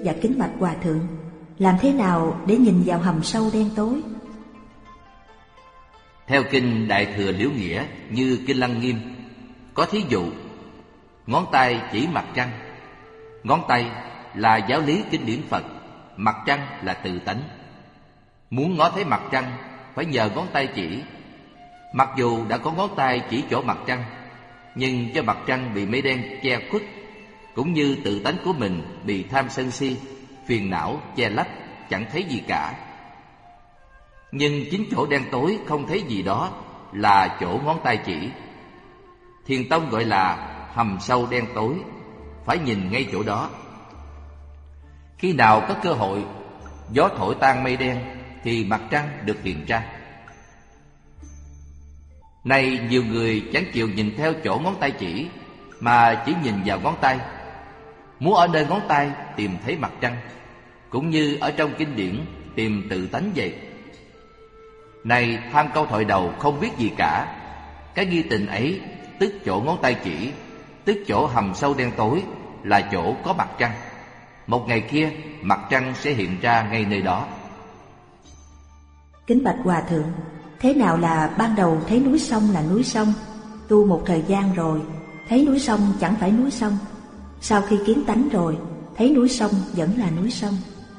Dạ kính bạch Hòa Thượng, làm thế nào để nhìn vào hầm sâu đen tối? Theo kinh Đại Thừa Liễu Nghĩa như kinh Lăng Nghiêm, có thí dụ ngón tay chỉ mặt trăng. Ngón tay là giáo lý kinh điển Phật, mặt trăng là tự tánh. Muốn ngó thấy mặt trăng phải nhờ ngón tay chỉ. Mặc dù đã có ngón tay chỉ chỗ mặt trăng, nhưng do mặt trăng bị mây đen che khuất, cũng như tự tánh của mình bị tham sân si, phiền não che lấp, chẳng thấy gì cả. Nhưng chính chỗ đen tối không thấy gì đó là chỗ ngón tay chỉ. Thiền tông gọi là hầm sâu đen tối, phải nhìn ngay chỗ đó. Khi nào có cơ hội, gió thổi tan mây đen thì mặt trăng được hiện ra. Nay nhiều người chẳng chịu nhìn theo chỗ ngón tay chỉ, mà chỉ nhìn vào ngón tay, muốn ở nơi ngón tay tìm thấy mặt trăng, cũng như ở trong kinh điển tìm tự tánh vậy. Này tham câu thoại đầu không biết gì cả, cái nghi tình ấy tức chỗ ngón tay chỉ, tức chỗ hầm sâu đen tối là chỗ có mặt trăng. Một ngày kia mặt trăng sẽ hiện ra ngay nơi đó. Kính bạch Hòa Thượng, thế nào là ban đầu thấy núi sông là núi sông, tu một thời gian rồi thấy núi sông chẳng phải núi sông, sau khi kiến tánh rồi thấy núi sông vẫn là núi sông?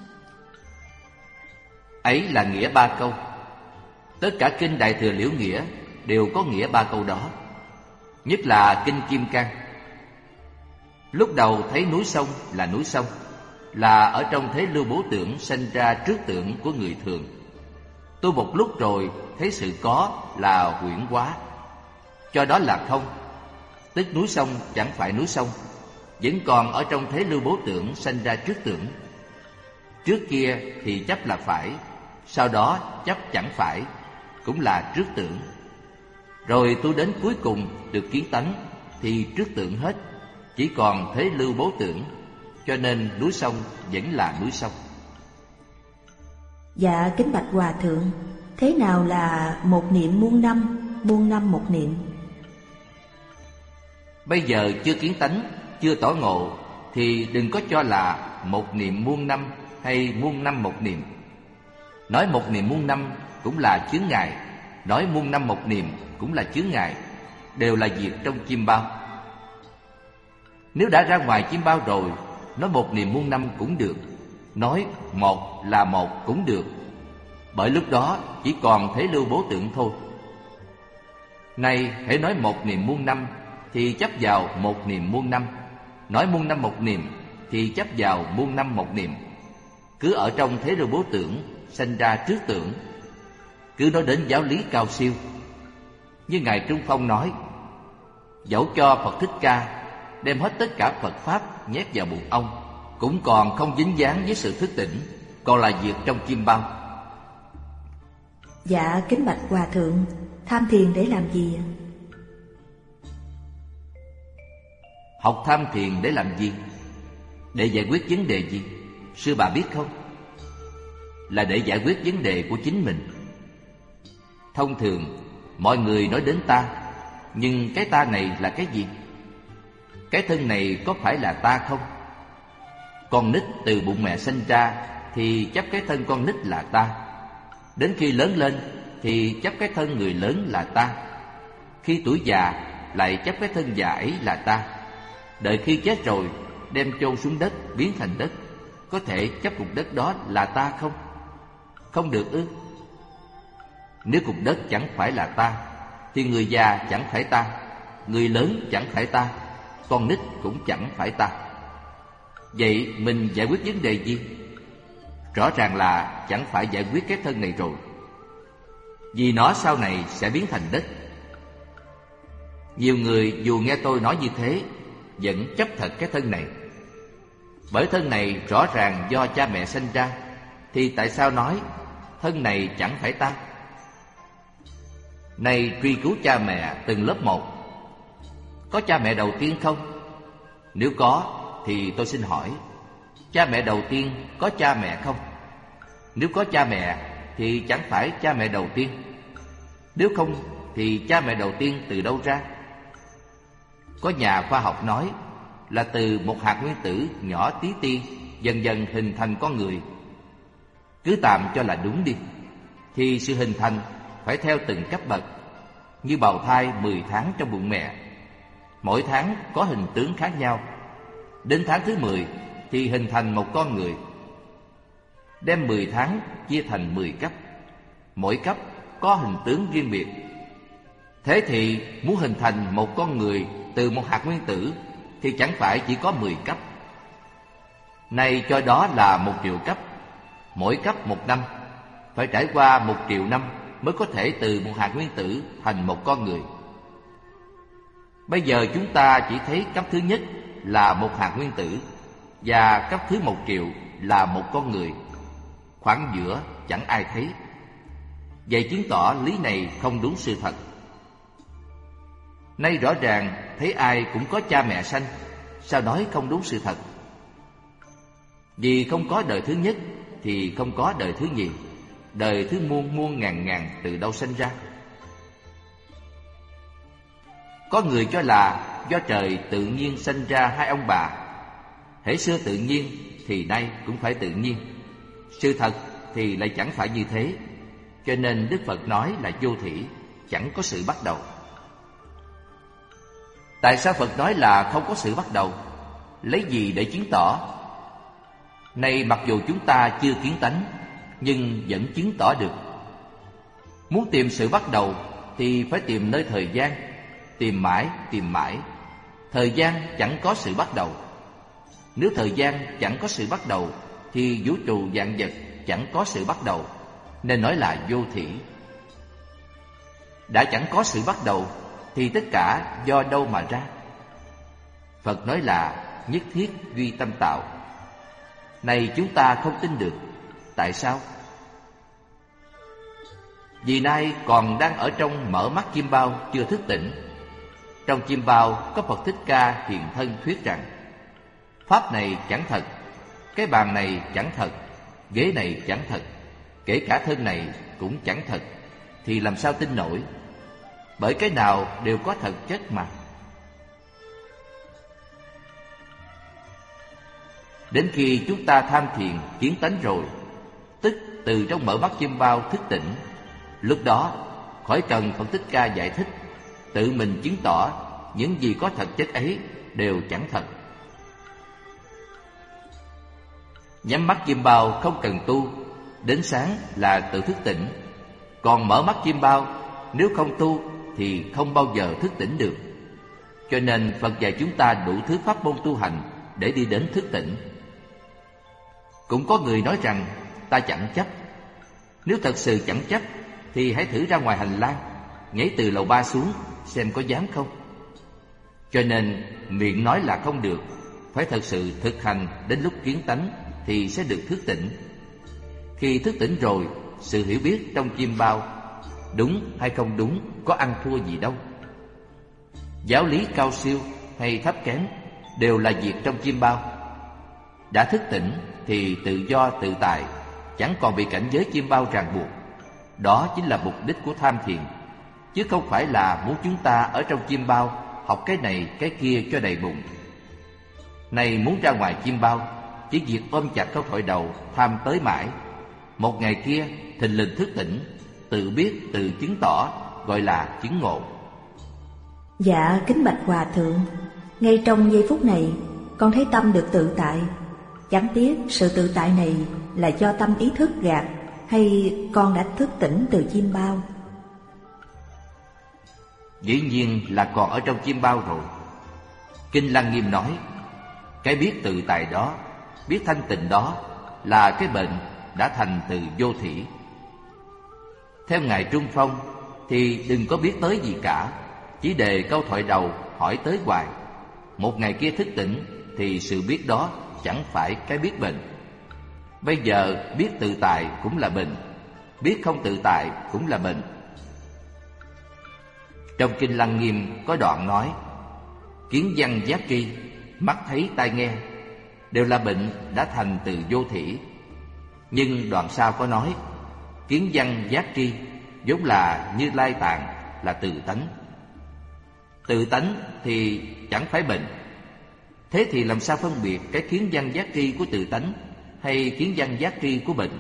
Ấy là nghĩa ba câu. Tất cả kinh Đại Thừa Liễu Nghĩa đều có nghĩa ba câu đó. Nhất là kinh Kim Cang. Lúc đầu thấy núi sông là ở trong thế lưu bố tưởng sanh ra trước tưởng của người thường. Tu một lúc rồi thấy sự có là huyễn hóa, cho đó là không, tức núi sông chẳng phải núi sông, vẫn còn ở trong thế lưu bố tưởng sanh ra trước tưởng. Trước kia thì chấp là phải, sau đó chấp chẳng phải, cũng là trước tưởng. Rồi tu đến cuối cùng được kiến tánh thì trước tưởng hết, chỉ còn thế lưu bố tưởng, cho nên núi sông vẫn là núi sông. Dạ kính bạch Hòa Thượng, thế nào là một niệm muôn năm một niệm? Bây giờ chưa kiến tánh, chưa tỏ ngộ thì đừng có cho là một niệm muôn năm hay muôn năm một niệm. Nói một niệm muôn năm cũng là chướng ngại, nói muôn năm một niệm cũng là chướng ngại, đều là việc trong chim bao. Nếu đã ra ngoài chim bao rồi, nói một niệm muôn năm cũng được, nói một là một cũng được, bởi lúc đó chỉ còn thế lưu bố tưởng thôi. Nay hãy nói một niệm muôn năm thì chấp vào một niệm muôn năm, nói muôn năm một niệm thì chấp vào muôn năm một niệm. Cứ ở trong thế lưu bố tưởng sanh ra trước tưởng, cứ nói đến giáo lý cao siêu. Như Ngài Trung Phong nói, dẫu cho Phật Thích Ca đem hết tất cả Phật Pháp nhét vào bụng ông, cũng còn không dính dáng với sự thức tỉnh, còn là việc trong chim bao. Dạ kính bạch Hòa Thượng, tham thiền để làm gì? Học tham thiền để làm gì? Để giải quyết vấn đề gì? Sư bà biết không? Là để giải quyết vấn đề của chính mình. Thông thường mọi người nói đến ta, nhưng cái ta này là cái gì? Cái thân này có phải là ta không? Con nít từ bụng mẹ sinh ra thì chấp cái thân con nít là ta. Đến khi lớn lên thì chấp cái thân người lớn là ta. Khi tuổi già lại chấp cái thân già ấy là ta. Đợi khi chết rồi đem chôn xuống đất biến thành đất, có thể chấp cục đất đó là ta không? Không được ư? Nếu cục đất chẳng phải là ta thì người già chẳng phải ta, người lớn chẳng phải ta, con nít cũng chẳng phải ta. Vậy mình giải quyết vấn đề gì? Rõ ràng là chẳng phải giải quyết cái thân này rồi, vì nó sau này sẽ biến thành đất. Nhiều người dù nghe tôi nói như thế vẫn chấp thật cái thân này. Bởi thân này rõ ràng do cha mẹ sinh ra, thì tại sao nói thân này chẳng phải ta? Này truy cứu cha mẹ từng lớp một, có cha mẹ đầu tiên không? Nếu có thì tôi xin hỏi, cha mẹ đầu tiên có cha mẹ không? Nếu có cha mẹ thì chẳng phải cha mẹ đầu tiên. Nếu không thì cha mẹ đầu tiên từ đâu ra? Có nhà khoa học nói là từ một hạt nguyên tử nhỏ tí ti dần dần hình thành con người. Cứ tạm cho là đúng đi, thì sự hình thành phải theo từng cấp bậc, như bào thai 10 tháng trong bụng mẹ. Mỗi tháng có hình tướng khác nhau. Đến tháng thứ 10 thì hình thành một con người. Đem 10 tháng chia thành 10 cấp, mỗi cấp có hình tướng riêng biệt. Thế thì muốn hình thành một con người từ một hạt nguyên tử thì chẳng phải chỉ có 10 cấp. Nay cho đó là 1 triệu cấp, mỗi cấp 1 năm, phải trải qua 1 triệu năm mới có thể từ một hạt nguyên tử thành một con người. Bây giờ chúng ta chỉ thấy cấp thứ nhất là một hạt nguyên tử, và cấp thứ 1 triệu là một con người. Khoảng giữa chẳng ai thấy. Vậy chứng tỏ lý này không đúng sự thật. Nay rõ ràng thấy ai cũng có cha mẹ sanh, sao nói không đúng sự thật? Vì không có đời thứ nhất thì không có đời thứ nhì, đời thứ muôn muôn ngàn ngàn từ đâu sanh ra? Có người cho là do trời tự nhiên sanh ra hai ông bà. Hễ xưa tự nhiên thì nay cũng phải tự nhiên. Sự thật thì lại chẳng phải như thế. Cho nên Đức Phật nói là vô thỉ, chẳng có sự bắt đầu. Tại sao Phật nói là không có sự bắt đầu? Lấy gì để chứng tỏ? Nay mặc dù chúng ta chưa kiến tánh, nhưng vẫn chứng tỏ được. Muốn tìm sự bắt đầu thì phải tìm nơi thời gian. Tìm mãi, tìm mãi. Thời gian chẳng có sự bắt đầu. Nếu thời gian chẳng có sự bắt đầu thì vũ trụ vạn vật chẳng có sự bắt đầu, nên nói là vô thỉ. Đã chẳng có sự bắt đầu thì tất cả do đâu mà ra? Phật nói là nhất thiết duy tâm tạo. Này chúng ta không tin được. Tại sao? Vì nay còn đang ở trong mở mắt chiêm bao, chưa thức tỉnh. Trong chiêm bao có Phật Thích Ca hiện thân thuyết rằng pháp này chẳng thật, cái bàn này chẳng thật, ghế này chẳng thật, kể cả thân này cũng chẳng thật, thì làm sao tin nổi? Bởi cái nào đều có thật chất mà. Đến khi chúng ta tham thiền kiến tánh rồi, tức từ trong mở mắt chiêm bao thức tỉnh, lúc đó khỏi cần Phật Thích Ca giải thích, tự mình chứng tỏ những gì có thật chất ấy đều chẳng thật. Nhắm mắt chiêm bao không cần tu, đến sáng là tự thức tỉnh. Còn mở mắt chiêm bao, nếu không tu thì không bao giờ thức tỉnh được. Cho nên Phật dạy chúng ta đủ thứ pháp môn tu hành để đi đến thức tỉnh. Cũng có người nói rằng ta chẳng chấp. Nếu thật sự chẳng chấp thì hãy thử ra ngoài hành lang, nhảy từ lầu 3 xuống xem có dám không. Cho nên miệng nói là không được, phải thật sự thực hành đến lúc kiến tánh thì sẽ được thức tỉnh. Khi thức tỉnh rồi, sự hiểu biết trong chiêm bao, đúng hay không đúng, có ăn thua gì đâu. Giáo lý cao siêu hay thấp kém đều là việc trong chiêm bao. Đã thức tỉnh thì tự do tự tại, chẳng còn bị cảnh giới chiêm bao ràng buộc. Đó chính là mục đích của tham thiền, chứ không phải là muốn chúng ta ở trong chiêm bao học cái này cái kia cho đầy bụng. Này muốn ra ngoài chiêm bao, chỉ việc ôm chặt câu thoại đầu tham tới mãi. Một ngày kia thình lình thức tỉnh, tự biết tự chứng tỏ, gọi là chứng ngộ. Dạ kính bạch Hòa Thượng, ngay trong giây phút này con thấy tâm được tự tại. Chẳng tiếc sự tự tại này là do tâm ý thức gạt, hay con đã thức tỉnh từ chiêm bao? Dĩ nhiên là còn ở trong chiêm bao rồi. Kinh Lăng Nghiêm nói, cái biết tự tại đó, biết thanh tịnh đó là cái bệnh đã thành từ vô thỉ. Theo Ngài Trung Phong thì đừng có biết tới gì cả, chỉ đề câu thoại đầu hỏi tới hoài. Một ngày kia thức tỉnh thì sự biết đó chẳng phải cái biết bệnh. Bây giờ biết tự tại cũng là bệnh, biết không tự tại cũng là bệnh. Trong Kinh Lăng Nghiêm có đoạn nói, kiến văn giác tri, mắt thấy tai nghe, đều là bệnh đã thành từ vô thỉ. Nhưng đoạn sau có nói, kiến văn giác tri vốn là Như Lai Tạng, là tự tánh. Tự tánh thì chẳng phải bệnh. Thế thì làm sao phân biệt cái kiến văn giác tri của tự tánh hay kiến văn giác tri của bệnh?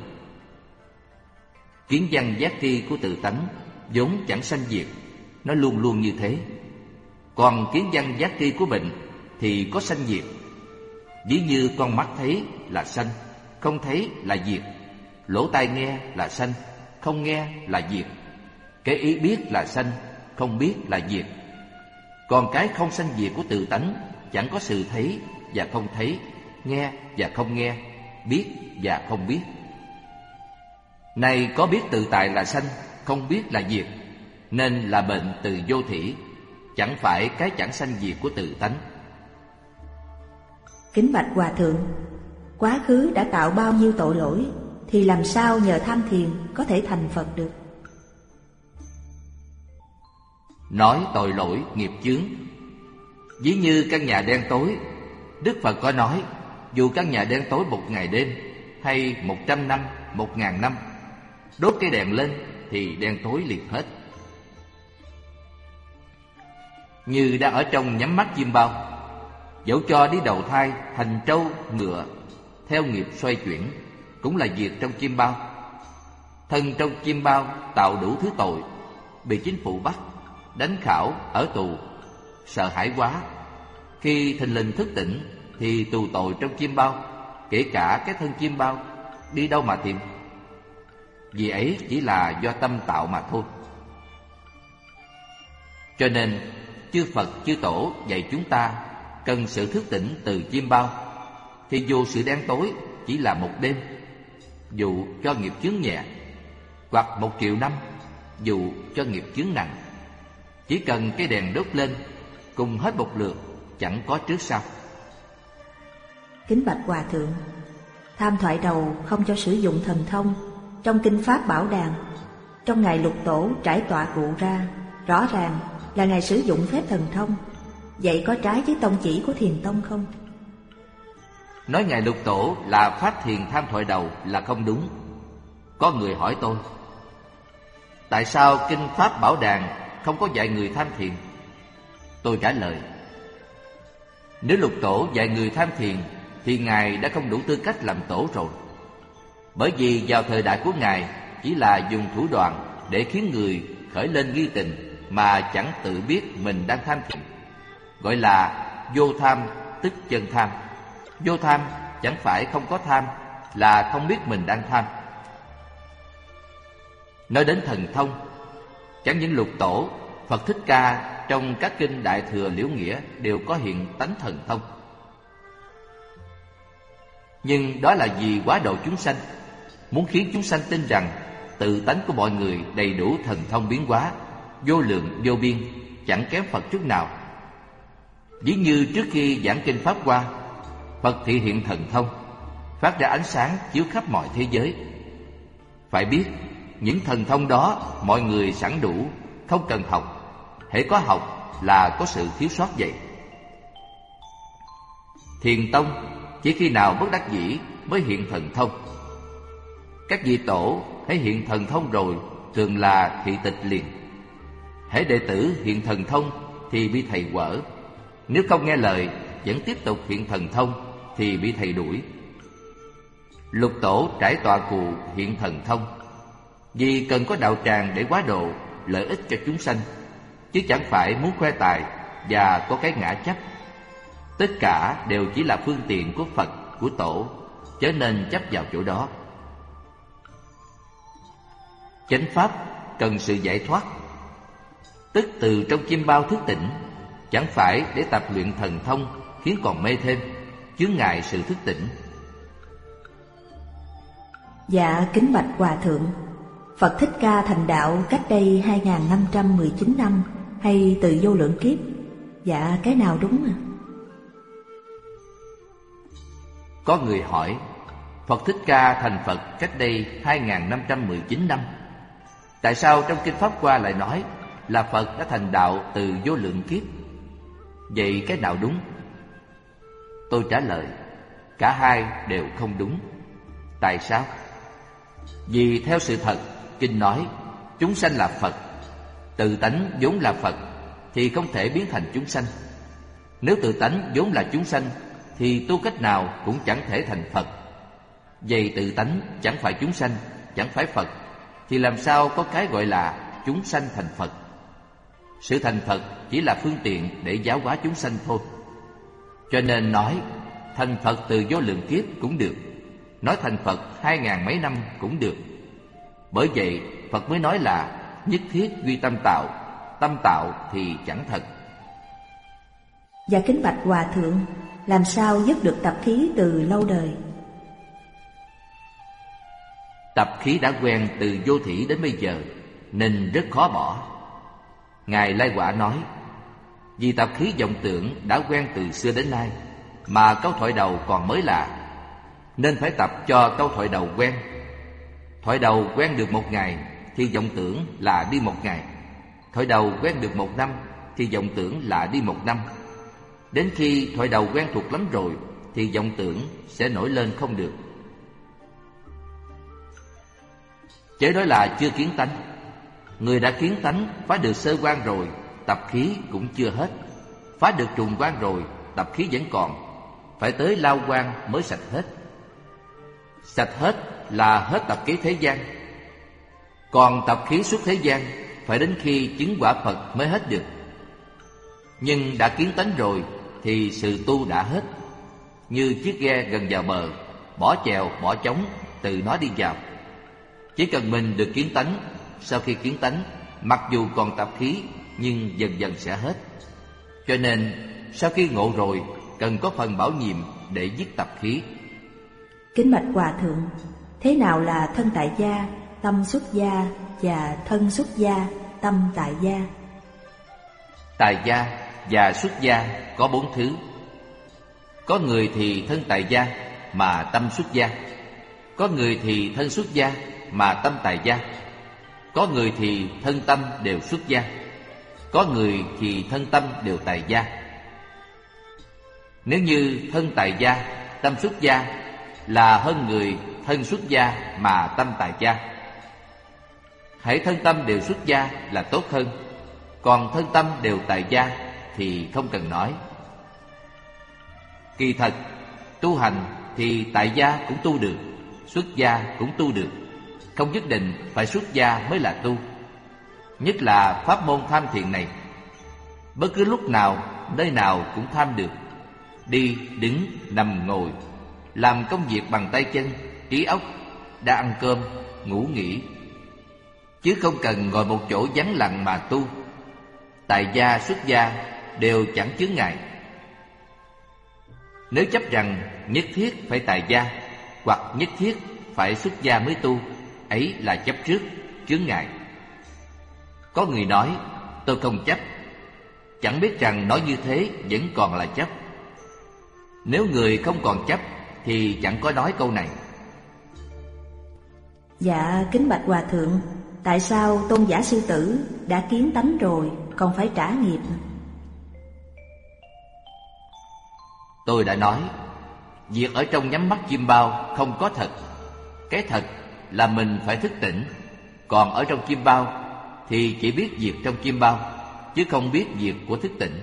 Kiến văn giác tri của tự tánh vốn chẳng sanh diệt, nó luôn luôn như thế. Còn kiến văn giác tri của bệnh thì có sanh diệt. Ví như con mắt thấy là sanh, không thấy là diệt. Lỗ tai nghe là sanh, không nghe là diệt. Cái ý biết là sanh, không biết là diệt. Còn cái không sanh diệt của tự tánh chẳng có sự thấy và không thấy, nghe và không nghe, biết và không biết. Này có biết tự tại là sanh, không biết là diệt, nên là bệnh từ vô thỉ, chẳng phải cái chẳng sanh diệt của tự tánh. Kính bạch Hòa Thượng, quá khứ đã tạo bao nhiêu tội lỗi, thì làm sao nhờ tham thiền có thể thành Phật được? Nói tội lỗi nghiệp chướng, ví như căn nhà đen tối. Đức Phật có nói, dù căn nhà đen tối 1 ngày đêm, hay 100 năm, 1000 năm, đốt cái đèn lên thì đen tối liền hết. Như đang ở trong nhắm mắt chim bao, dẫu cho đi đầu thai thành trâu, ngựa, theo nghiệp xoay chuyển, cũng là diệt trong chim bao. Thân trong chim bao tạo đủ thứ tội, bị chính phủ bắt, đánh khảo, ở tù, sợ hãi quá. Khi thình lình thức tỉnh thì tù tội trong chim bao, kể cả cái thân chim bao, đi đâu mà tìm? Vì ấy chỉ là do tâm tạo mà thôi. Cho nên chư Phật chư Tổ dạy chúng ta cần sự thức tỉnh từ chim bao. Thì dù sự đen tối chỉ là 1 đêm, dù cho nghiệp chướng nhẹ, hoặc 1 triệu năm, dù cho nghiệp chướng nặng, chỉ cần cái đèn đốt lên, cùng hết một lượt, chẳng có trước sau. Kính bạch Hòa Thượng, Tham Thoại Đầu không cho sử dụng thần thông. Trong Kinh Pháp Bảo Đàn, trong ngày Lục Tổ trải tọa cụ ra, rõ ràng là Ngài sử dụng phép thần thông. Vậy có trái với tông chỉ của Thiền Tông không? Nói Ngài Lục Tổ là phát thiền Tham Thoại Đầu là không đúng. Có người hỏi tôi, tại sao Kinh Pháp Bảo Đàn không có dạy người tham thiền? Tôi trả lời, nếu Lục Tổ dạy người tham thiền thì Ngài đã không đủ tư cách làm tổ rồi. Bởi vì vào thời đại của Ngài chỉ là dùng thủ đoạn để khiến người khởi lên nghi tình mà chẳng tự biết mình đang tham thiền, gọi là vô tham tức chân tham. Vô tham chẳng phải không có tham, là không biết mình đang tham. Nói đến thần thông, chẳng những Lục Tổ, Phật Thích Ca trong các kinh Đại Thừa Liễu Nghĩa đều có hiện tánh thần thông. Nhưng đó là vì quá độ chúng sanh, muốn khiến chúng sanh tin rằng tự tánh của mọi người đầy đủ thần thông biến hóa, vô lượng vô biên, chẳng kém Phật chút nào. Ví như trước khi giảng kinh Pháp Hoa, Phật thị hiện thần thông, phát ra ánh sáng chiếu khắp mọi thế giới. Phải biết, những thần thông đó mọi người sẵn đủ, không cần học. Hễ có học là có sự thiếu sót vậy. Thiền tông chỉ khi nào bất đắc dĩ mới hiện thần thông. Các vị tổ hễ hiện thần thông rồi thường là thị tịch liền. Hễ đệ tử hiện thần thông thì bị thầy quở. Nếu không nghe lời vẫn tiếp tục hiện thần thông thì bị thầy đuổi. Lục Tổ trải tọa cụ hiện thần thông vì cần có đạo tràng để hóa độ, lợi ích cho chúng sanh, chứ chẳng phải muốn khoe tài và có cái ngã chấp. Tất cả đều chỉ là phương tiện của Phật, của Tổ, chớ nên chấp vào chỗ đó. Chánh pháp cần sự giải thoát, tức từ trong chim bao thức tỉnh, chẳng phải để tập luyện thần thông khiến còn mê thêm, chướng ngại sự thức tỉnh. Dạ kính bạch Hòa Thượng, Phật Thích Ca thành đạo cách đây 2519 năm hay từ vô lượng kiếp? Dạ cái nào đúng à? Có người hỏi, Phật Thích Ca thành Phật cách đây 2519 năm, tại sao trong Kinh Pháp Hoa lại nói là Phật đã thành đạo từ vô lượng kiếp? Vậy cái nào đúng? Tôi trả lời, cả hai đều không đúng. Tại sao? Vì theo sự thật, Kinh nói chúng sanh là Phật, tự tánh vốn là Phật thì không thể biến thành chúng sanh. Nếu tự tánh vốn là chúng sanh thì tu cách nào cũng chẳng thể thành Phật. Vậy tự tánh chẳng phải chúng sanh, chẳng phải Phật, thì làm sao có cái gọi là chúng sanh thành Phật? Sự thành Phật chỉ là phương tiện để giáo hóa chúng sanh thôi. Cho nên nói thành Phật từ vô lượng kiếp cũng được, nói thành Phật 2000 mấy năm cũng được. Bởi vậy Phật mới nói là nhất thiết duy tâm tạo, tâm tạo thì chẳng thật. Và kính bạch Hòa Thượng, làm sao dứt được tập khí từ lâu đời? Tập khí đã quen từ vô thỉ đến bây giờ nên rất khó bỏ. Ngài Lai Quả nói, vì tập khí vọng tưởng đã quen từ xưa đến nay, mà câu thoại đầu còn mới lạ, nên phải tập cho câu thoại đầu quen. Thoại đầu quen được 1 ngày thì vọng tưởng là đi 1 ngày. Thoại đầu quen được 1 năm thì vọng tưởng là đi 1 năm. Đến khi thoại đầu quen thuộc lắm rồi thì vọng tưởng sẽ nổi lên không được. Chớ đó là chưa kiến tánh. Người đã kiến tánh phá được sơ quan rồi, tập khí cũng chưa hết. Phá được trùng quan rồi, tập khí vẫn còn. Phải tới lao quan mới sạch hết. Sạch hết là hết tập khí thế gian. Còn tập khí xuất thế gian phải đến khi chứng quả Phật mới hết được. Nhưng đã kiến tánh rồi thì sự tu đã hết. Như chiếc ghe gần vào bờ, bỏ chèo bỏ chóng từ nó đi vào. Chỉ cần mình được kiến tánh, sau khi kiến tánh, mặc dù còn tập khí nhưng dần dần sẽ hết. Cho nên sau khi ngộ rồi cần có phần bảo nhiệm để dứt tập khí. Kính bạch Hòa Thượng, thế nào là thân tại gia, tâm xuất gia và thân xuất gia, tâm tại gia? Tại gia và xuất gia có 4 thứ. Có người thì thân tại gia mà tâm xuất gia. Có người thì thân xuất gia mà tâm tại gia. Có người thì thân tâm đều xuất gia. Có người thì thân tâm đều tại gia. Nếu như thân tại gia, tâm xuất gia là hơn người thân xuất gia mà tâm tại gia. Hãy thân tâm đều xuất gia là tốt hơn. Còn thân tâm đều tại gia thì không cần nói. Kỳ thật, tu hành thì tại gia cũng tu được, xuất gia cũng tu được. Không nhất định phải xuất gia mới là tu. Nhất là pháp môn tham thiền này, bất cứ lúc nào, nơi nào cũng tham được. Đi, đứng, nằm, ngồi, làm công việc bằng tay chân, trí óc, đã ăn cơm, ngủ nghỉ. Chứ không cần ngồi một chỗ vắng lặng mà tu. Tại gia, xuất gia đều chẳng chướng ngại. Nếu chấp rằng nhất thiết phải tại gia hoặc nhất thiết phải xuất gia mới tu, ấy là chấp trước, chướng ngại. Có người nói tôi không chấp, chẳng biết rằng nói như thế vẫn còn là chấp. Nếu người không còn chấp thì chẳng có nói câu này. Dạ kính bạch Hòa Thượng, tại sao tôn giả sư tử đã kiến tánh rồi còn phải trả nghiệp? Tôi đã nói, việc ở trong nhắm mắt chim bao không có thật. Cái thật là mình phải thức tỉnh. Còn ở trong chim bao thì chỉ biết việc trong chim bao, chứ không biết việc của thức tỉnh.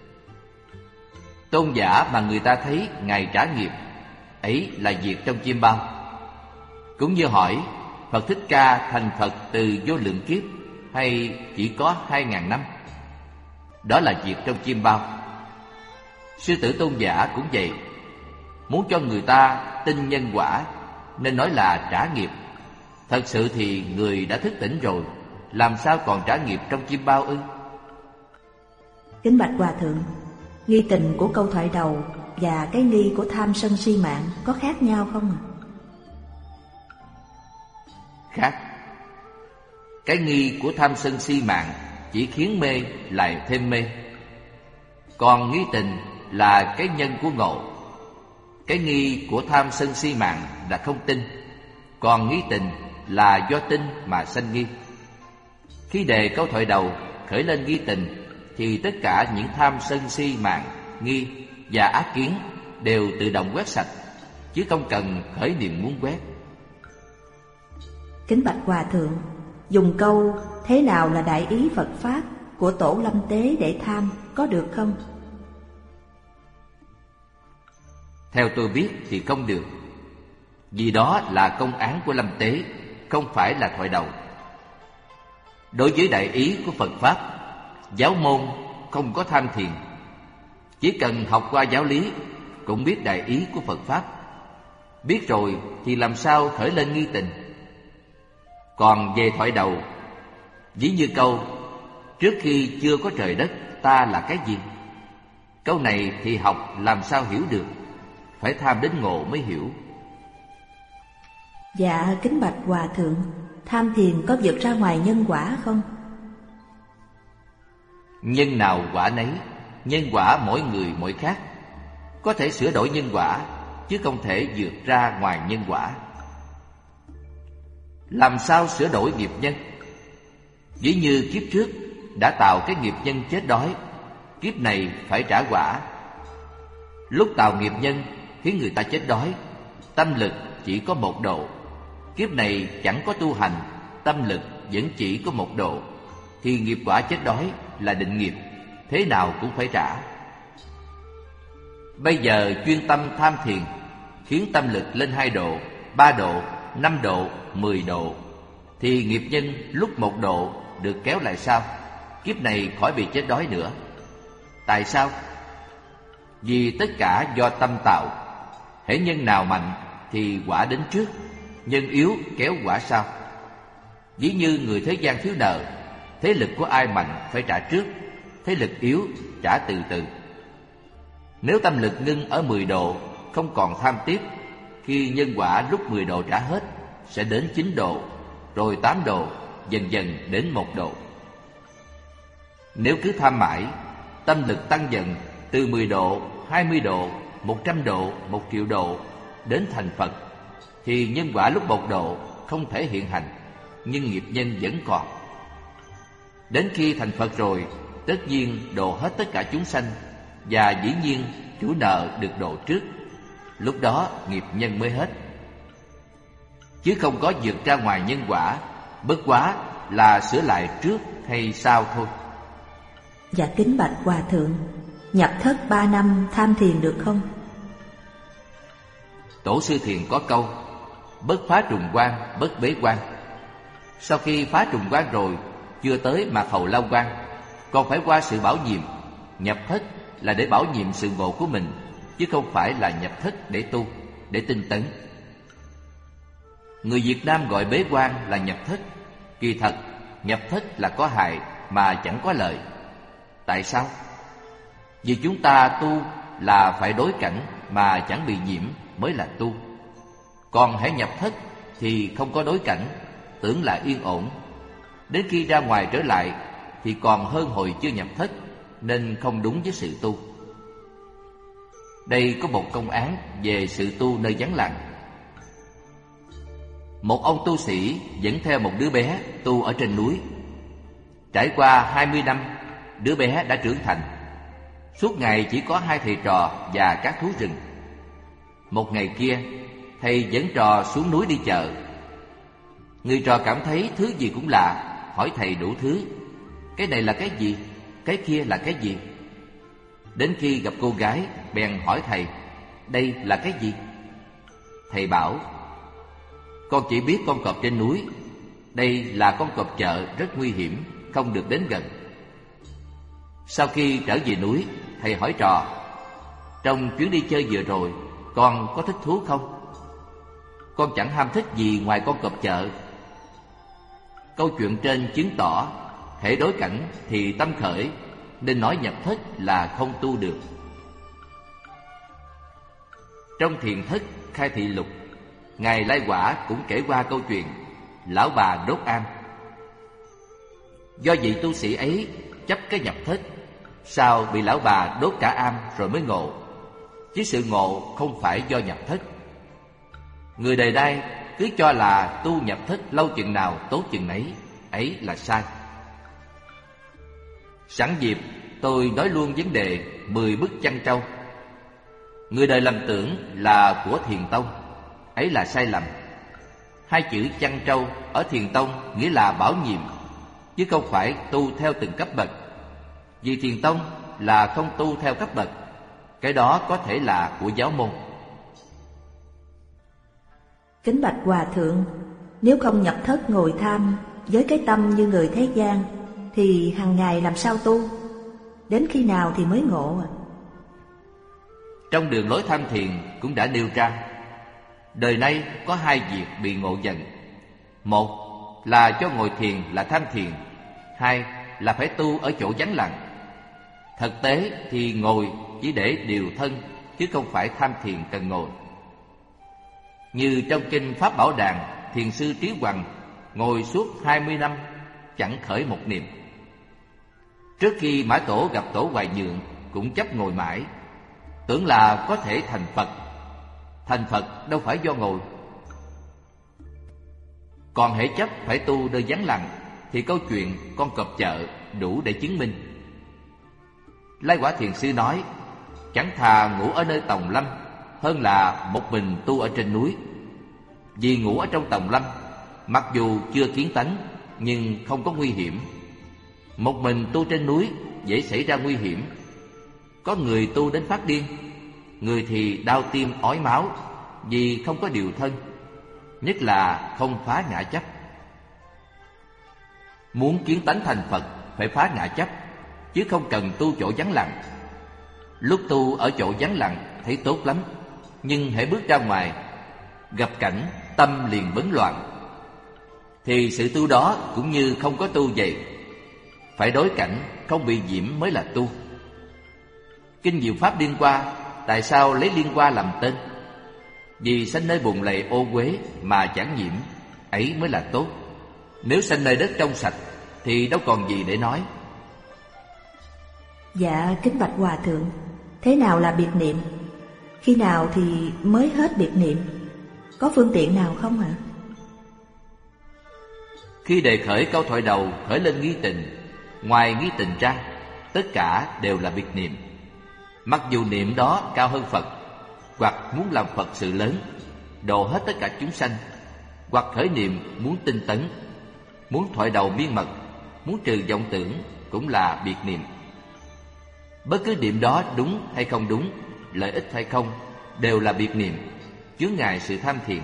Tôn giả mà người ta thấy Ngài trả nghiệp, ấy là việc trong chim bao. Cũng như hỏi Phật Thích Ca thành Phật từ vô lượng kiếp hay chỉ có 2000 năm, đó là việc trong chim bao. Sư tử tôn giả cũng vậy. Muốn cho người ta tin nhân quả nên nói là trả nghiệp. Thật sự thì người đã thức tỉnh rồi, làm sao còn trả nghiệp trong chim bao ư? Kính bạch Hòa Thượng, nghi tình của câu thoại đầu và cái nghi của tham sân si mạng có khác nhau không ạ? Khác. Cái nghi của tham sân si mạng chỉ khiến mê lại thêm mê. Còn nghi tình là cái nhân của ngộ. Cái nghi của tham sân si mạng là không tin. Còn nghi tình là do tin mà sanh nghi. Khi đề câu thoại đầu khởi lên nghi tình thì tất cả những tham sân si mạng, nghi và ác kiến đều tự động quét sạch, chứ không cần khởi niệm muốn quét. Kính bạch Hòa Thượng, dùng câu thế nào là đại ý Phật Pháp của Tổ Lâm Tế để tham có được không? Theo tôi biết thì không được, vì đó là công án của lâm tế, không phải là thoại đầu. Đối với đại ý của Phật Pháp, giáo môn không có tham thiền. Chỉ cần học qua giáo lý cũng biết đại ý của Phật Pháp. Biết rồi thì làm sao khởi lên nghi tình. Còn về thoại đầu, ví như câu trước khi chưa có trời đất ta là cái gì? Câu này thì học làm sao hiểu được, phải tham đến ngộ mới hiểu. Dạ kính bạch Hòa Thượng, tham thiền có vượt ra ngoài nhân quả không? Nhân nào quả nấy, nhân quả mỗi người mỗi khác. Có thể sửa đổi nhân quả, chứ không thể vượt ra ngoài nhân quả. Làm sao sửa đổi nghiệp nhân? Ví như kiếp trước đã tạo cái nghiệp nhân chết đói, kiếp này phải trả quả. Lúc tạo nghiệp nhân khiến người ta chết đói, tâm lực chỉ có 1 độ. Kiếp này chẳng có tu hành, tâm lực vẫn chỉ có 1 độ, thì nghiệp quả chết đói là định nghiệp, thế nào cũng phải trả. Bây giờ chuyên tâm tham thiền, khiến tâm lực lên 2 độ, 3 độ, 5 độ, 10 độ, thì nghiệp nhân lúc 1 độ được kéo lại sau, kiếp này khỏi bị chết đói nữa. Tại sao? Vì tất cả do tâm tạo. Hễ nhân nào mạnh thì quả đến trước, nhân yếu kéo quả sau. Ví như người thế gian thiếu nợ, thế lực của ai mạnh phải trả trước, thế lực yếu trả từ từ. Nếu tâm lực ngưng ở 10 độ, không còn tham tiếp, khi nhân quả lúc 10 độ trả hết, sẽ đến 9 độ, rồi 8 độ, dần dần đến 1 độ. Nếu cứ tham mãi, tâm lực tăng dần từ 10 độ, 20 độ, 100 độ, 1 triệu độ, đến thành Phật, thì nhân quả lúc 1 độ không thể hiện hành, nhưng nghiệp nhân vẫn còn. Đến khi thành Phật rồi, tất nhiên độ hết tất cả chúng sanh, và dĩ nhiên chủ nợ được độ trước. Lúc đó nghiệp nhân mới hết, chứ không có vượt ra ngoài nhân quả, bất quá là sửa lại trước hay sau thôi. Dạ kính bạch Hòa Thượng, nhập thất 3 năm tham thiền được không? Tổ sư Thiền có câu bất phá trùng quan, bất bế quan. Sau khi phá trùng quan rồi, chưa tới mà hầu lao quan, còn phải qua sự bảo nhiệm. Nhập thất là để bảo nhiệm sự ngộ của mình, chứ không phải là nhập thất để tu, để tinh tấn. Người Việt Nam gọi bế quan là nhập thất. Kỳ thật nhập thất là có hại mà chẳng có lợi. Tại sao? Vì chúng ta tu là phải đối cảnh mà chẳng bị nhiễm mới là tu. Còn hãy nhập thất thì không có đối cảnh, tưởng là yên ổn. Đến khi ra ngoài trở lại thì còn hơn hồi chưa nhập thất, nên không đúng với sự tu. Đây có một công án về sự tu nơi vắng lặng. Một ông tu sĩ dẫn theo một đứa bé tu ở trên núi. Trải qua 20 năm, đứa bé đã trưởng thành. Suốt ngày chỉ có 2 thầy trò và các thú rừng. Một ngày kia, thầy dẫn trò xuống núi đi chợ. Người trò cảm thấy thứ gì cũng lạ, hỏi thầy đủ thứ. Cái này là cái gì? Cái kia là cái gì? Đến khi gặp cô gái, bèn hỏi thầy, đây là cái gì? Thầy bảo, con chỉ biết con cọp trên núi. Đây là con cọp chợ rất nguy hiểm, không được đến gần. Sau khi trở về núi, thầy hỏi trò, trong chuyến đi chơi vừa rồi, con có thích thú không? Con chẳng ham thích gì ngoài con cọp chợ. Câu chuyện trên chứng tỏ hễ đối cảnh thì tâm khởi, nên nói nhập thất là không tu được. Trong Thiền Thất Khai Thị Lục, Ngài Lai Quả cũng kể qua câu chuyện lão bà đốt am. Do vị tu sĩ ấy chấp cái nhập thất, sau bị lão bà đốt cả am rồi mới ngộ. Chứ sự ngộ không phải do nhập thất. Người đời đây cứ cho là tu nhập thất lâu chừng nào tốt chừng nấy, ấy là sai. Sẵn dịp tôi nói luôn vấn đề 10 bức chăn trâu. Người đời lầm tưởng là của Thiền Tông, ấy là sai lầm. 2 chữ chăn trâu ở Thiền Tông nghĩa là bảo nhiệm, chứ không phải tu theo từng cấp bậc. Vì Thiền Tông là không tu theo cấp bậc, cái đó có thể là của giáo môn. Kính bạch Hòa Thượng, nếu không nhập thất ngồi tham với cái tâm như người thế gian, thì hàng ngày làm sao tu? Đến khi nào thì mới ngộ à? Trong đường lối tham thiền cũng đã nêu ra, đời nay có hai việc bị ngộ dần. Một là cho ngồi thiền là tham thiền, hai là phải tu ở chỗ vắng lặng. Thực tế thì ngồi chỉ để điều thân, chứ không phải tham thiền cần ngồi. Như trong kinh Pháp Bảo Đàn, thiền sư Trí Hoằng ngồi suốt 20 năm chẳng khởi một niệm. Trước khi Mã Tổ gặp Tổ Hoài Nhượng cũng chấp ngồi mãi, tưởng là có thể thành Phật. Thành Phật đâu phải do ngồi. Còn hễ chấp phải tu nơi vắng lặng thì câu chuyện con cọp chợ đủ để chứng minh. Lai Quả Thiền Sư nói, chẳng thà ngủ ở nơi tòng lâm hơn là một mình tu ở trên núi. Vì ngủ ở trong tòng lâm, mặc dù chưa kiến tánh nhưng không có nguy hiểm. Một mình tu trên núi dễ xảy ra nguy hiểm. Có người tu đến phát điên, người thì đau tim ói máu vì không có điều thân, nhất là không phá ngã chấp. Muốn kiến tánh thành Phật phải phá ngã chấp, chứ không cần tu chỗ vắng lặng. Lúc tu ở chỗ vắng lặng thấy tốt lắm, nhưng hãy bước ra ngoài, gặp cảnh tâm liền bấn loạn, thì sự tu đó cũng như không có tu vậy. Phải đối cảnh không bị nhiễm mới là tu. Kinh Diệu Pháp Liên Hoa tại sao lấy Liên Hoa làm tên? Vì sanh nơi bùn lầy ô uế mà chẳng nhiễm, ấy mới là tốt. Nếu sanh nơi đất trong sạch thì đâu còn gì để nói. Dạ kính bạch Hòa Thượng, thế nào là biệt niệm? Khi nào thì mới hết biệt niệm? Có phương tiện nào không ạ? Khi đề khởi câu thoại đầu khởi lên nghi tình, ngoài nghi tình ra, tất cả đều là biệt niệm. Mặc dù niệm đó cao hơn Phật, hoặc muốn làm Phật sự lớn, độ hết tất cả chúng sanh, hoặc khởi niệm muốn tinh tấn, muốn thoại đầu miên mật, muốn trừ vọng tưởng, cũng là biệt niệm. Bất cứ niệm đó đúng hay không đúng, lợi ích hay không, đều là biệt niệm, chướng ngại sự tham thiền.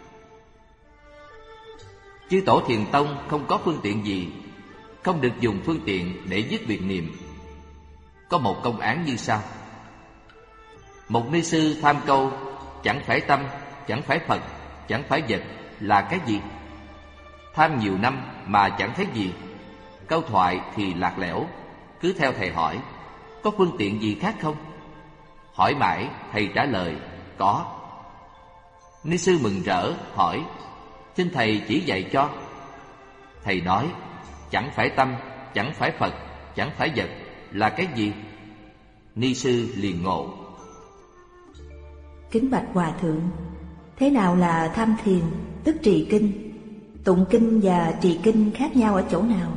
Chư Tổ Thiền Tông không có phương tiện gì, không được dùng phương tiện để dứt biệt niệm. Có một công án như sau. Một ni sư tham câu chẳng phải tâm, chẳng phải Phật, chẳng phải vật là cái gì? Tham nhiều năm mà chẳng thấy gì. Câu thoại thì lạc lẽo, cứ theo thầy hỏi, có phương tiện gì khác không? Hỏi mãi thầy trả lời, có. Ni sư mừng rỡ hỏi, xin thầy chỉ dạy cho. Thầy nói, chẳng phải tâm, chẳng phải Phật, chẳng phải vật là cái gì? Ni sư liền ngộ. Kính bạch Hòa Thượng, thế nào là tham thiền, tức trì kinh? Tụng kinh và trì kinh khác nhau ở chỗ nào?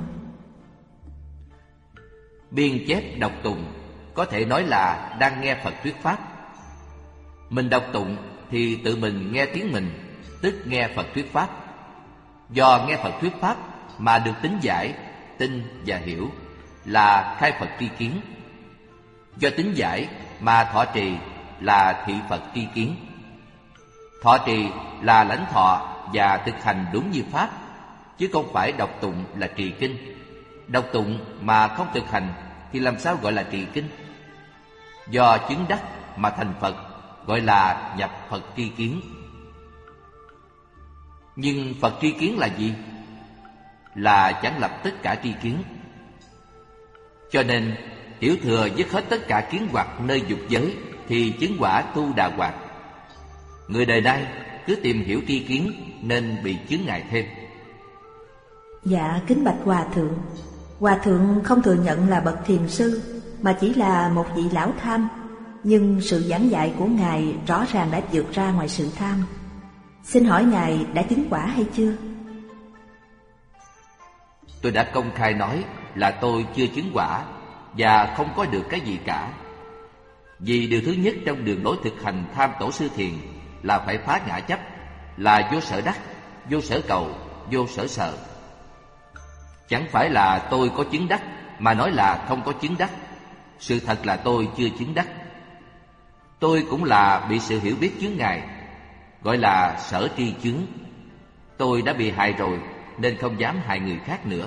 Biên chép đọc tụng có thể nói là đang nghe Phật thuyết pháp. Mình đọc tụng thì tự mình nghe tiếng mình, tức nghe Phật thuyết pháp. Do nghe Phật thuyết pháp mà được tín giải, tin và hiểu, là khai Phật tri kiến. Do tín giải mà thọ trì, là thị Phật tri kiến. Thọ trì là lãnh thọ và thực hành đúng như pháp, chứ không phải đọc tụng là trì kinh. Đọc tụng mà không thực hành thì làm sao gọi là trì kinh? Do chứng đắc mà thành Phật, gọi là nhập Phật tri kiến. Nhưng Phật tri kiến là gì? Là chẳng lập tất cả tri kiến. Cho nên tiểu thừa dứt hết tất cả kiến hoặc nơi dục giới thì chứng quả tu đà hoạt. Người đời nay cứ tìm hiểu tri kiến nên bị chướng ngại thêm. Dạ kính bạch Hòa Thượng, Hòa Thượng không thừa nhận là bậc thiền sư, mà chỉ là một vị lão tham. Nhưng sự giảng dạy của Ngài rõ ràng đã vượt ra ngoài sự tham. Xin hỏi Ngài đã chứng quả hay chưa? Tôi đã công khai nói là tôi chưa chứng quả và không có được cái gì cả. Vì điều thứ nhất trong đường lối thực hành tham tổ sư thiền là phải phá ngã chấp, là vô sở đắc, vô sở cầu, vô sở sợ. Chẳng phải là tôi có chứng đắc mà nói là không có chứng đắc. Sự thật là tôi chưa chứng đắc. Tôi cũng là bị sự hiểu biết chướng ngại. gọi là sở tri chướng. Tôi đã bị hại rồi nên không dám hại người khác nữa.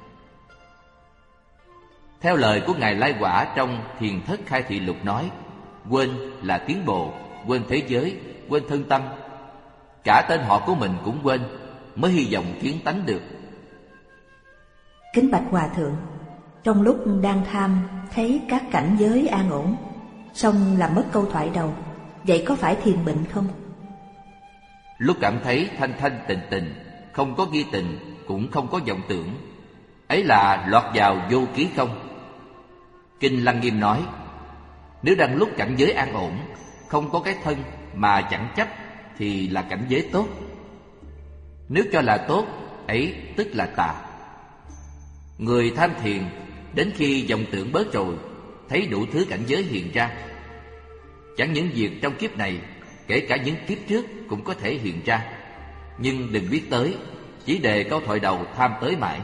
Theo lời của Ngài Lai Quả trong Thiền Thất Khai Thị Lục nói, quên là tiến bộ, quên thế giới, quên thân tâm. Cả tên họ của mình cũng quên, mới hy vọng kiến tánh được. Kính bạch Hòa Thượng, trong lúc đang tham thấy các cảnh giới an ổn, xong làm mất câu thoại đầu, vậy có phải thiền bệnh không? Lúc cảm thấy thanh thanh tịnh tịnh, không có nghi tình, cũng không có vọng tưởng, ấy là lọt vào vô ký không? Kinh Lăng Nghiêm nói, nếu đang lúc cảnh giới an ổn, không có cái thân mà chẳng chấp, thì là cảnh giới tốt. Nếu cho là tốt, ấy tức là tà. Người tham thiền, đến khi vọng tưởng bớt rồi, thấy đủ thứ cảnh giới hiện ra. Chẳng những việc trong kiếp này, kể cả những kiếp trước cũng có thể hiện ra. Nhưng đừng biết tới, chỉ đề câu thoại đầu tham tới mãi.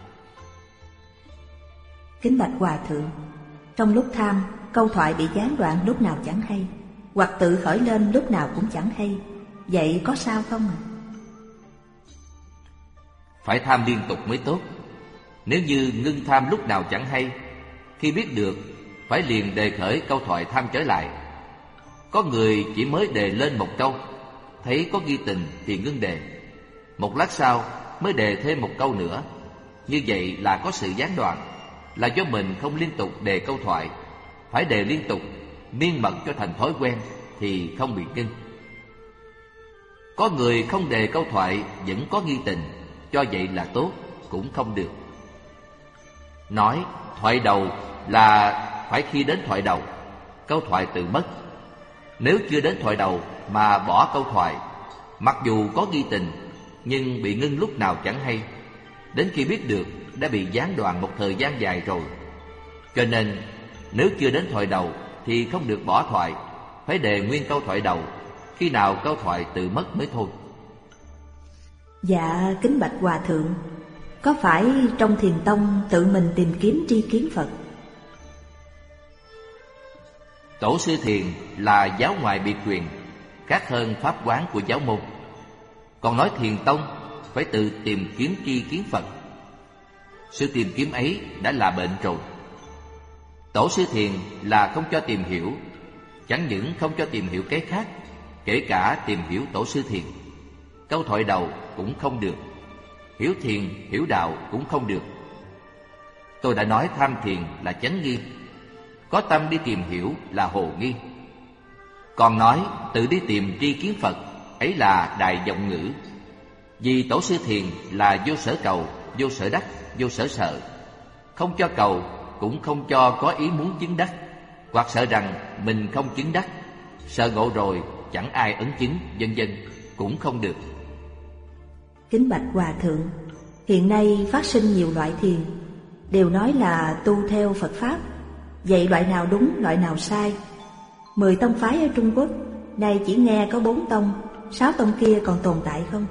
Kính bạch Hòa Thượng, trong lúc tham, câu thoại bị gián đoạn lúc nào chẳng hay, hoặc tự khởi lên lúc nào cũng chẳng hay, vậy có sao không ạ? Phải tham liên tục mới tốt. Nếu như ngưng tham lúc nào chẳng hay, khi biết được, phải liền đề khởi câu thoại tham trở lại. Có người chỉ mới đề lên một câu, thấy có ghi tình thì ngưng đề. Một lát sau mới đề thêm một câu nữa. Như vậy là có sự gián đoạn, là do mình không liên tục đề câu thoại. Phải đề liên tục, miên mật cho thành thói quen, thì không bị ngưng. Có người không đề câu thoại vẫn có nghi tình, cho vậy là tốt, cũng không được. Nói thoại đầu là phải khi đến thoại đầu, câu thoại tự mất. Nếu chưa đến thoại đầu mà bỏ câu thoại, mặc dù có ghi tình, nhưng bị ngưng lúc nào chẳng hay. Đến khi biết được đã bị gián đoạn một thời gian dài rồi. Cho nên nếu chưa đến thoại đầu thì không được bỏ thoại, phải đề nguyên câu thoại đầu, khi nào câu thoại tự mất mới thôi. Dạ kính bạch Hòa Thượng, có phải trong Thiền Tông tự mình tìm kiếm tri kiến Phật? Tổ sư Thiền là giáo ngoại biệt truyền, khác hơn pháp quán của giáo môn. Còn nói Thiền Tông phải tự tìm kiếm tri kiến Phật. Sự tìm kiếm ấy đã là bệnh rồi. Tổ sư Thiền là không cho tìm hiểu, chẳng những không cho tìm hiểu cái khác, kể cả tìm hiểu Tổ sư Thiền. Câu thoại đầu cũng không được, hiểu thiền, hiểu đạo cũng không được. Tôi đã nói tham thiền là chánh nghi, có tâm đi tìm hiểu là hồ nghi. Còn nói tự đi tìm tri kiến Phật, ấy là đại vọng ngữ. Vì Tổ sư Thiền là vô sở cầu, vô sở đắc, vô sở sợ. Không cho cầu, cũng không cho có ý muốn chứng đắc, hoặc sợ rằng mình không chứng đắc, sợ ngộ rồi chẳng ai ấn chứng, vân vân, cũng không được. Kính bạch Hòa Thượng, hiện nay phát sinh nhiều loại thiền, đều nói là tu theo Phật Pháp. Vậy loại nào đúng, loại nào sai? 10 tông phái ở Trung Quốc, nay chỉ nghe có 4 tông, 6 tông kia còn tồn tại không?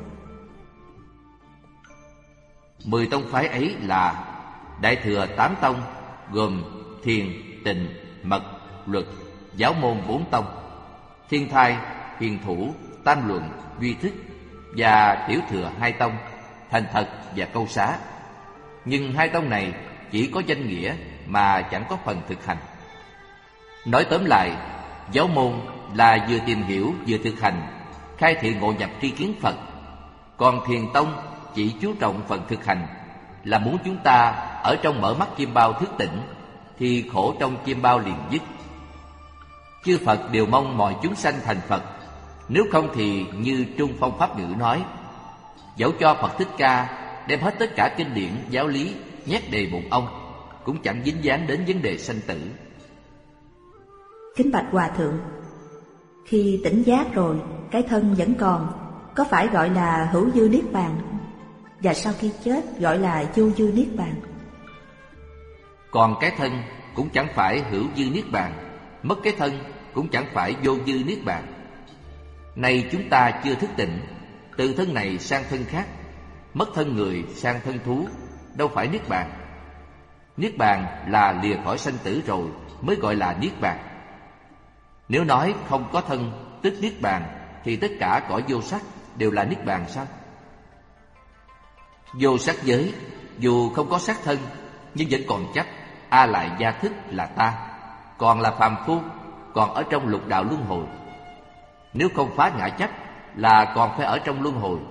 10 tông phái ấy là Đại Thừa 8 tông, gồm Thiền, Tịnh, Mật, Luật, giáo môn 4 tông, Thiên Thai, Hiền Thủ, Tam Luận, Duy Thức, và Tiểu Thừa 2 tông, Thành Thật và Câu Xá. Nhưng 2 tông này chỉ có danh nghĩa mà chẳng có phần thực hành. Nói tóm lại, giáo môn là vừa tìm hiểu vừa thực hành, khai thị ngộ nhập tri kiến Phật. Còn Thiền tông chỉ chú trọng phần thực hành, là muốn chúng ta ở trong mở mắt chiêm bao thức tỉnh, thì khổ trong chiêm bao liền dứt. Chư Phật đều mong mọi chúng sanh thành Phật. Nếu không thì như Trung Phong Pháp Ngữ nói, dẫu cho Phật Thích Ca đem hết tất cả kinh điển giáo lý nhét đầy bụng ông, cũng chẳng dính dáng đến vấn đề sanh tử. Kính bạch Hòa Thượng, khi tỉnh giác rồi, cái thân vẫn còn, có phải gọi là hữu dư niết bàn? Và sau khi chết gọi là vô dư niết bàn? Còn cái thân cũng chẳng phải hữu dư niết bàn, mất cái thân cũng chẳng phải vô dư niết bàn. Nay chúng ta chưa thức tỉnh, từ thân này sang thân khác, mất thân người sang thân thú, đâu phải niết bàn. Niết bàn là lìa khỏi sanh tử rồi mới gọi là niết bàn. Nếu nói không có thân tức niết bàn, thì tất cả cõi vô sắc đều là niết bàn sao? Vô sắc giới dù không có sắc thân nhưng vẫn còn chấp a lại gia thức là ta, còn là phàm phu, còn ở trong lục đạo luân hồi. Nếu không phá ngã chấp là còn phải ở trong luân hồi.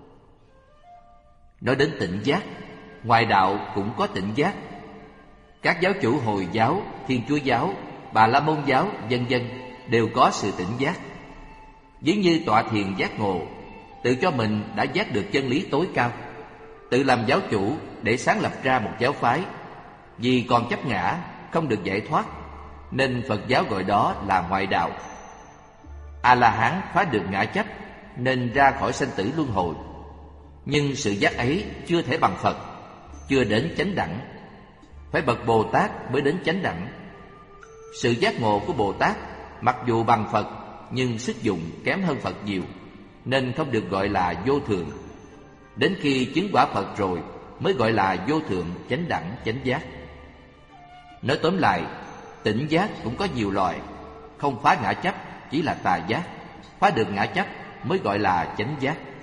Nói đến tỉnh giác, ngoài đạo cũng có tỉnh giác. Các giáo chủ Hồi giáo, Thiên Chúa giáo, Bà La Môn giáo, vân vân đều có sự tỉnh giác. Ví như tọa thiền giác ngộ, tự cho mình đã giác được chân lý tối cao, tự làm giáo chủ để sáng lập ra một giáo phái. Vì còn chấp ngã, không được giải thoát, nên Phật giáo gọi đó là ngoại đạo. A-la-hán phá được ngã chấp nên ra khỏi sanh tử luân hồi. Nhưng sự giác ấy chưa thể bằng Phật, chưa đến chánh đẳng. Phải bậc Bồ Tát mới đến chánh đẳng. Sự giác ngộ của Bồ Tát mặc dù bằng Phật nhưng sức dụng kém hơn Phật nhiều, nên không được gọi là vô thượng. Đến khi chứng quả Phật rồi mới gọi là vô thượng chánh đẳng chánh giác. Nói tóm lại, tỉnh giác cũng có nhiều loại. Không phá ngã chấp chỉ là tà giác, phá được ngã chấp mới gọi là chánh giác.